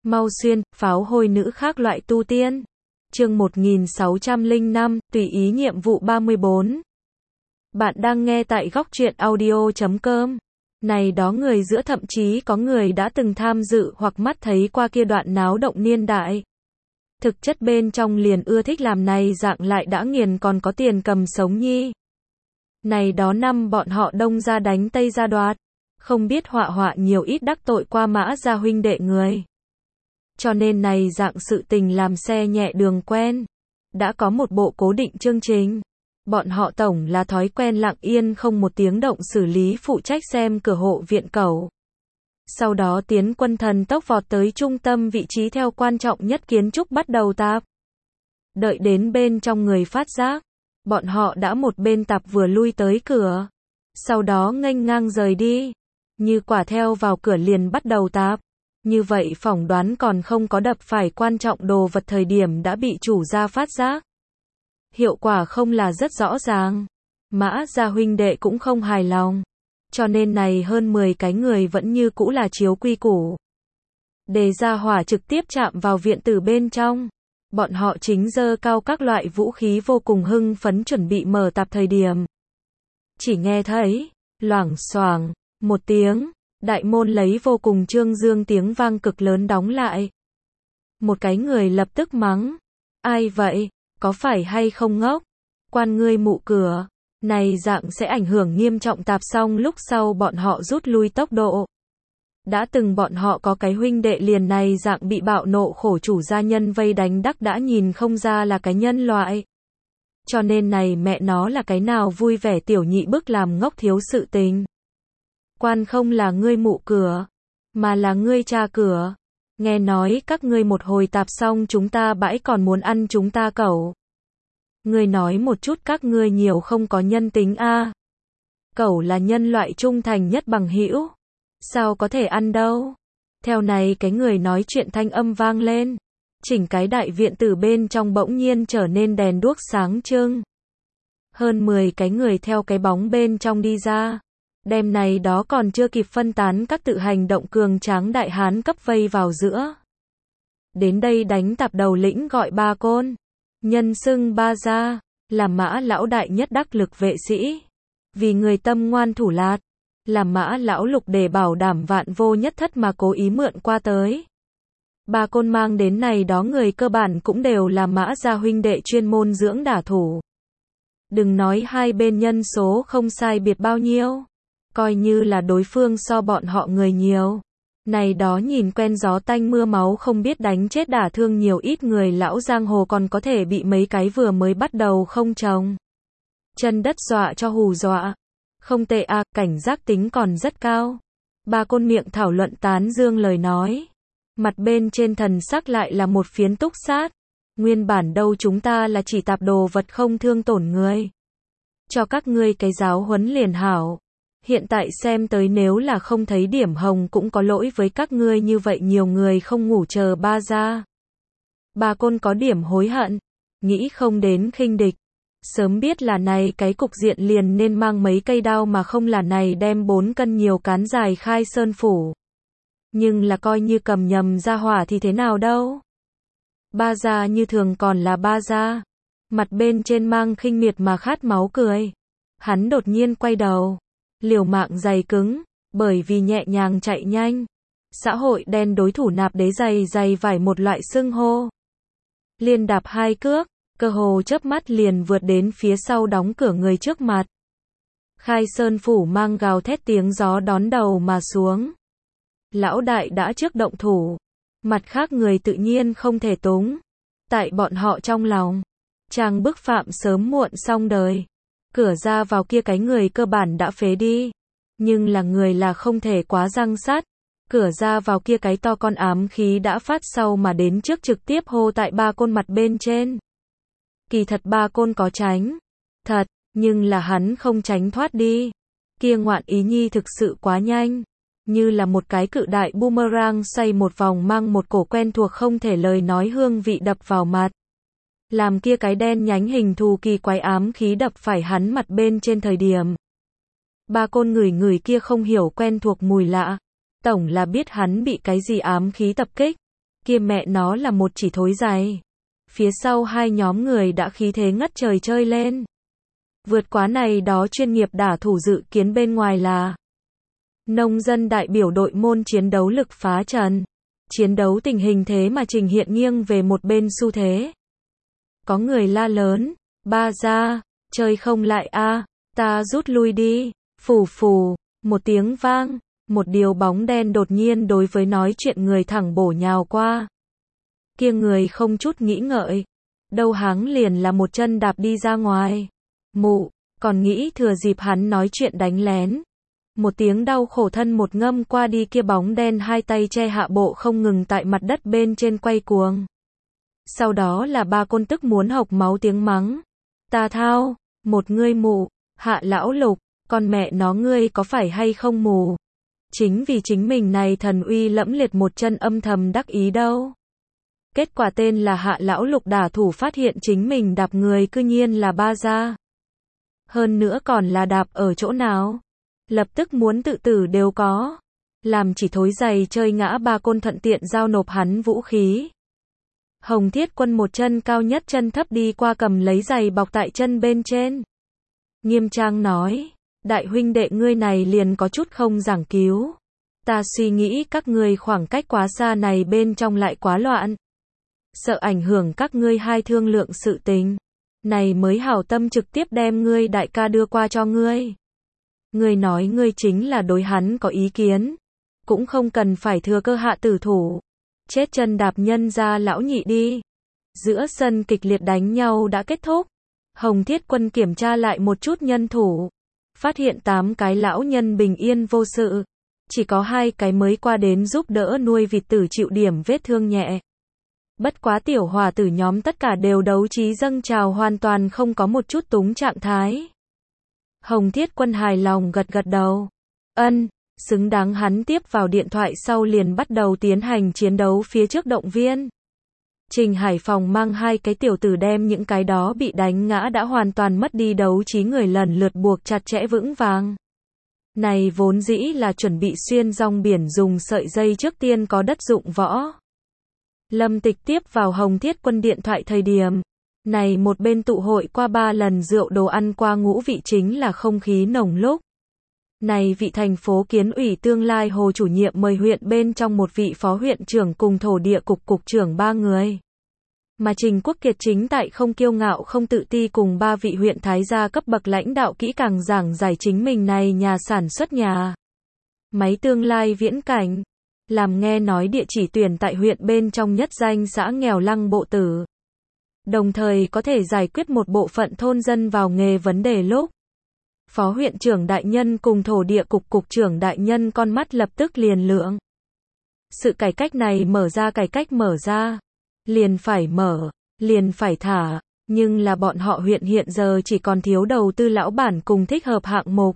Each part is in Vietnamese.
Mau xuyên, pháo hôi nữ khác loại tu tiên. Chương 1605, tùy ý nhiệm vụ 34. Bạn đang nghe tại góc truyện audio.com. Này đó người giữa thậm chí có người đã từng tham dự hoặc mắt thấy qua kia đoạn náo động niên đại. Thực chất bên trong liền ưa thích làm này dạng lại đã nghiền còn có tiền cầm sống nhi. Này đó năm bọn họ đông ra đánh tây ra đoạt. Không biết họa nhiều ít đắc tội qua Mã gia huynh đệ người. Cho nên này dạng sự tình làm xe nhẹ đường quen. Đã có một bộ cố định chương trình. Bọn họ tổng là thói quen lặng yên không một tiếng động xử lý phụ trách xem cửa hộ viện cẩu. Sau đó tiến quân thần tốc vọt tới trung tâm vị trí theo quan trọng nhất kiến trúc bắt đầu tạp. Đợi đến bên trong người phát giác. Bọn họ đã một bên tạp vừa lui tới cửa. Sau đó nghênh ngang rời đi. Như quả theo vào cửa liền bắt đầu tạp. Như vậy phỏng đoán còn không có đập phải quan trọng đồ vật thời điểm đã bị chủ gia phát giác. Hiệu quả không là rất rõ ràng. Mã gia huynh đệ cũng không hài lòng. Cho nên này hơn 10 cái người vẫn như cũ là chiếu quy củ. Đề ra hỏa trực tiếp chạm vào viện tử bên trong. Bọn họ chính giơ cao các loại vũ khí vô cùng hưng phấn chuẩn bị mở tạp thời điểm. Chỉ nghe thấy, loảng xoảng, một tiếng, đại môn lấy vô cùng trương dương tiếng vang cực lớn đóng lại. Một cái người lập tức mắng. Ai vậy? Có phải hay không ngốc? Quan ngươi mụ cửa. Này dạng sẽ ảnh hưởng nghiêm trọng tạp xong lúc sau bọn họ rút lui tốc độ. Đã từng bọn họ có cái huynh đệ liền này dạng bị bạo nộ khổ chủ gia nhân vây đánh đắc đã nhìn không ra là cái nhân loại. Cho nên này mẹ nó là cái nào vui vẻ tiểu nhị bức làm ngốc thiếu sự tình. Quan không là ngươi mụ cửa, mà là ngươi cha cửa. Nghe nói các ngươi một hồi tạp xong chúng ta bãi còn muốn ăn chúng ta cẩu. Ngươi nói một chút các ngươi nhiều không có nhân tính a. Cẩu là nhân loại trung thành nhất bằng hữu. Sao có thể ăn đâu? Theo này cái người nói chuyện thanh âm vang lên. Chỉnh cái đại viện tử bên trong bỗng nhiên trở nên đèn đuốc sáng trưng. Hơn 10 cái người theo cái bóng bên trong đi ra. Đêm này đó còn chưa kịp phân tán các tự hành động cường tráng đại hán cấp vây vào giữa. Đến đây đánh tạp đầu lĩnh gọi Ba Côn. Nhân xưng Ba gia, là Mã lão đại nhất đắc lực vệ sĩ. Vì người tâm ngoan thủ lạt, là Mã lão lục để bảo đảm vạn vô nhất thất mà cố ý mượn qua tới. Ba Côn mang đến này đó người cơ bản cũng đều là Mã gia huynh đệ chuyên môn dưỡng đả thủ. Đừng nói hai bên nhân số không sai biệt bao nhiêu. Coi như là đối phương so bọn họ người nhiều. Này đó nhìn quen gió tanh mưa máu không biết đánh chết đả thương nhiều ít người lão giang hồ còn có thể bị mấy cái vừa mới bắt đầu không trồng. Chân đất dọa cho hù dọa. Không tệ à, cảnh giác tính còn rất cao. Ba Côn miệng thảo luận tán dương lời nói. Mặt bên trên thần sắc lại là một phiến túc sát. Nguyên bản đâu chúng ta là chỉ tạp đồ vật không thương tổn người. Cho các ngươi cái giáo huấn liền hảo. Hiện tại xem tới nếu là không thấy điểm hồng cũng có lỗi với các ngươi như vậy nhiều người không ngủ chờ ba ra. Ba Côn có điểm hối hận. Nghĩ không đến khinh địch. Sớm biết là này cái cục diện liền nên mang mấy cây đao mà không là này đem 4 cân nhiều cán dài khai sơn phủ. Nhưng là coi như cầm nhầm ra hỏa thì thế nào đâu. Ba gia như thường còn là ba gia. Mặt bên trên mang khinh miệt mà khát máu cười. Hắn đột nhiên quay đầu. Liều mạng giày cứng, bởi vì nhẹ nhàng chạy nhanh. Xã hội đen đối thủ nạp đế giày vải một loại xưng hô. Liên đạp 2 cước, cơ hồ chớp mắt liền vượt đến phía sau đóng cửa người trước mặt. Khai sơn phủ mang gào thét tiếng gió đón đầu mà xuống. Lão đại đã trước động thủ. Mặt khác người tự nhiên không thể túng. Tại bọn họ trong lòng. Chàng bức phạm sớm muộn xong đời. Cửa ra vào kia cái người cơ bản đã phế đi. Nhưng là người là không thể quá răng sắt. Cửa ra vào kia cái to con ám khí đã phát sau mà đến trước trực tiếp hô tại Ba Côn mặt bên trên. Kỳ thật Ba Côn có tránh. Thật, nhưng là hắn không tránh thoát đi. Kia ngoạn ý nhi thực sự quá nhanh. Như là một cái cự đại boomerang xoay một vòng mang một cổ quen thuộc không thể lời nói hương vị đập vào mặt. Làm kia cái đen nhánh hình thù kỳ quái ám khí đập phải hắn mặt bên trên thời điểm. Ba Côn ngửi kia không hiểu quen thuộc mùi lạ. Tổng là biết hắn bị cái gì ám khí tập kích. Kia mẹ nó là một chỉ thối giày. Phía sau hai nhóm người đã khí thế ngất trời chơi lên. Vượt quá này đó chuyên nghiệp đả thủ dự kiến bên ngoài là nông dân đại biểu đội môn chiến đấu lực phá trần. Chiến đấu tình hình thế mà trình hiện nghiêng về một bên xu thế. Có người la lớn, ba ra, chơi không lại a, ta rút lui đi, phù phù, một tiếng vang, một điều bóng đen đột nhiên đối với nói chuyện người thẳng bổ nhào qua. Kia người không chút nghĩ ngợi, đâu háng liền là một chân đạp đi ra ngoài. Mụ, còn nghĩ thừa dịp hắn nói chuyện đánh lén. Một tiếng đau khổ thân một ngâm qua đi, kia bóng đen hai tay che hạ bộ không ngừng tại mặt đất bên trên quay cuồng. Sau đó là ba côn tức muốn hộc máu tiếng mắng. Ta thao, một ngươi mụ, Hạ lão Lục, con mẹ nó ngươi có phải hay không mù? Chính vì chính mình này thần uy lẫm liệt một chân âm thầm đắc ý đâu. Kết quả tên là Hạ lão Lục đả thủ phát hiện chính mình đạp người cư nhiên là ba gia. Hơn nữa còn là đạp ở chỗ nào? Lập tức muốn tự tử đều có. Làm chỉ thối giày chơi ngã ba côn thuận tiện giao nộp hắn vũ khí. Hồng Thiết Quân một chân cao nhất chân thấp đi qua cầm lấy giày bọc tại chân bên trên. Nghiêm trang nói, đại huynh đệ ngươi này liền có chút không giảng cứu. Ta suy nghĩ các ngươi khoảng cách quá xa này bên trong lại quá loạn. Sợ ảnh hưởng các ngươi hai thương lượng sự tình. Này mới hảo tâm trực tiếp đem ngươi đại ca đưa qua cho ngươi. Ngươi nói ngươi chính là đối hắn có ý kiến. Cũng không cần phải thừa cơ hạ tử thủ. Chết chân đạp nhân ra lão nhị đi. Giữa sân kịch liệt đánh nhau đã kết thúc. Hồng Thiết Quân kiểm tra lại một chút nhân thủ. Phát hiện 8 cái lão nhân bình yên vô sự. Chỉ có 2 cái mới qua đến giúp đỡ nuôi vịt tử chịu điểm vết thương nhẹ. Bất quá tiểu hòa tử nhóm tất cả đều đấu trí dâng trào, hoàn toàn không có một chút túng trạng thái. Hồng Thiết Quân hài lòng gật gật đầu. Ân, xứng đáng. Hắn tiếp vào điện thoại sau liền bắt đầu tiến hành chiến đấu phía trước động viên. Trình Hải Phòng mang 2 cái tiểu tử đem những cái đó bị đánh ngã đã hoàn toàn mất đi đấu trí người lần lượt buộc chặt chẽ vững vàng. Này vốn dĩ là chuẩn bị xuyên rong biển dùng sợi dây trước tiên có đất dụng võ. Lâm Tịch tiếp vào Hồng Thiết Quân điện thoại thời điểm này một bên tụ hội qua 3 lần rượu đồ ăn qua ngũ vị chính là không khí nồng lúc. Này vị thành phố kiến ủy tương lai Hồ chủ nhiệm mời huyện bên trong một vị phó huyện trưởng cùng thổ địa cục cục trưởng 3 người. Mà Trình Quốc Kiệt chính tại không kiêu ngạo không tự ti cùng 3 vị huyện thái gia cấp bậc lãnh đạo kỹ càng giảng giải chính mình này nhà sản xuất nhà máy tương lai viễn cảnh. Làm nghe nói địa chỉ tuyển tại huyện bên trong nhất danh xã nghèo Lăng Bộ Tử. Đồng thời có thể giải quyết một bộ phận thôn dân vào nghề vấn đề lúc. Phó huyện trưởng đại nhân cùng thổ địa cục cục trưởng đại nhân con mắt lập tức liền lượng. Sự cải cách này cải cách mở ra. Liền phải mở, liền phải thả. Nhưng là bọn họ huyện hiện giờ chỉ còn thiếu đầu tư lão bản cùng thích hợp hạng mục.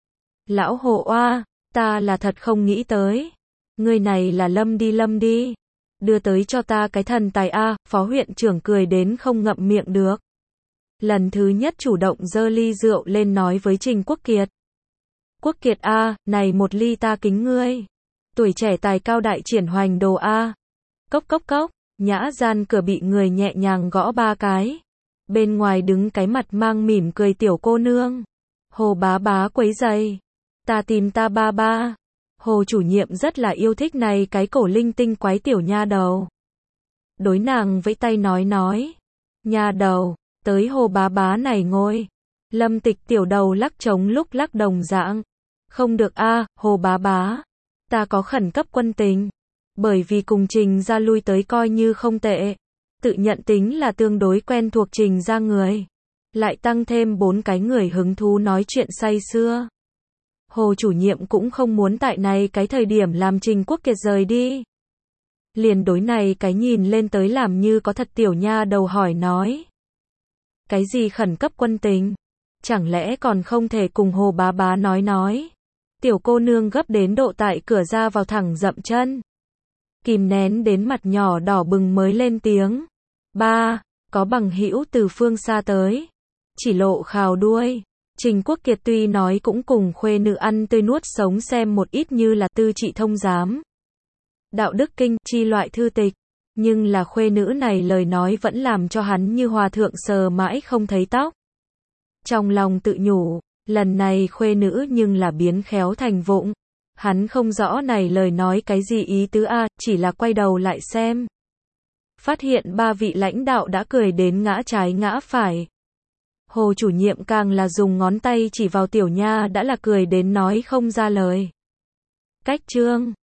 Lão Hồ oa, ta là thật không nghĩ tới. Người này là lâm đi. Đưa tới cho ta cái thần tài a, phó huyện trưởng cười đến không ngậm miệng được. Lần thứ nhất chủ động dơ ly rượu lên nói với Trình Quốc Kiệt. Quốc Kiệt a, này một ly ta kính ngươi. Tuổi trẻ tài cao đại triển hoành đồ a. Cốc cốc cốc, nhã gian cửa bị người nhẹ nhàng gõ 3 cái. Bên ngoài đứng cái mặt mang mỉm cười tiểu cô nương. Hồ bá bá quấy giày. Ta tìm ta ba ba. Hồ chủ nhiệm rất là yêu thích này cái cổ linh tinh quái tiểu nha đầu. Đối nàng vẫy tay nói. Nha đầu, tới Hồ bá bá này ngồi. Lâm Tịch tiểu đầu lắc trống lúc lắc đồng dạng. Không được a, Hồ bá bá. Ta có khẩn cấp quân tình. Bởi vì cùng Trình ra lui tới coi như không tệ. Tự nhận tính là tương đối quen thuộc Trình ra người. Lại tăng thêm 4 cái người hứng thú nói chuyện say sưa. Hồ chủ nhiệm cũng không muốn tại này cái thời điểm làm Trình Quốc Kiệt rời đi. Liền đối này cái nhìn lên tới làm như có thật tiểu nha đầu hỏi nói. Cái gì khẩn cấp quân tình? Chẳng lẽ còn không thể cùng Hồ bá bá nói. Tiểu cô nương gấp đến độ tại cửa ra vào thẳng dậm chân. Kìm nén đến mặt nhỏ đỏ bừng mới lên tiếng. Ba, có bằng hữu từ phương xa tới. Chỉ lộ khào đuôi. Trình Quốc Kiệt tuy nói cũng cùng khuê nữ ăn tươi nuốt sống xem một ít như là tư trị thông giám. Đạo đức kinh chi loại thư tịch. Nhưng là khuê nữ này lời nói vẫn làm cho hắn như hòa thượng sờ mãi không thấy tóc. Trong lòng tự nhủ, lần này khuê nữ nhưng là biến khéo thành vụng. Hắn không rõ này lời nói cái gì ý tứ a, chỉ là quay đầu lại xem. Phát hiện ba vị lãnh đạo đã cười đến ngã trái ngã phải. Hồ chủ nhiệm càng là dùng ngón tay chỉ vào tiểu nha đã là cười đến nói không ra lời. Cách chương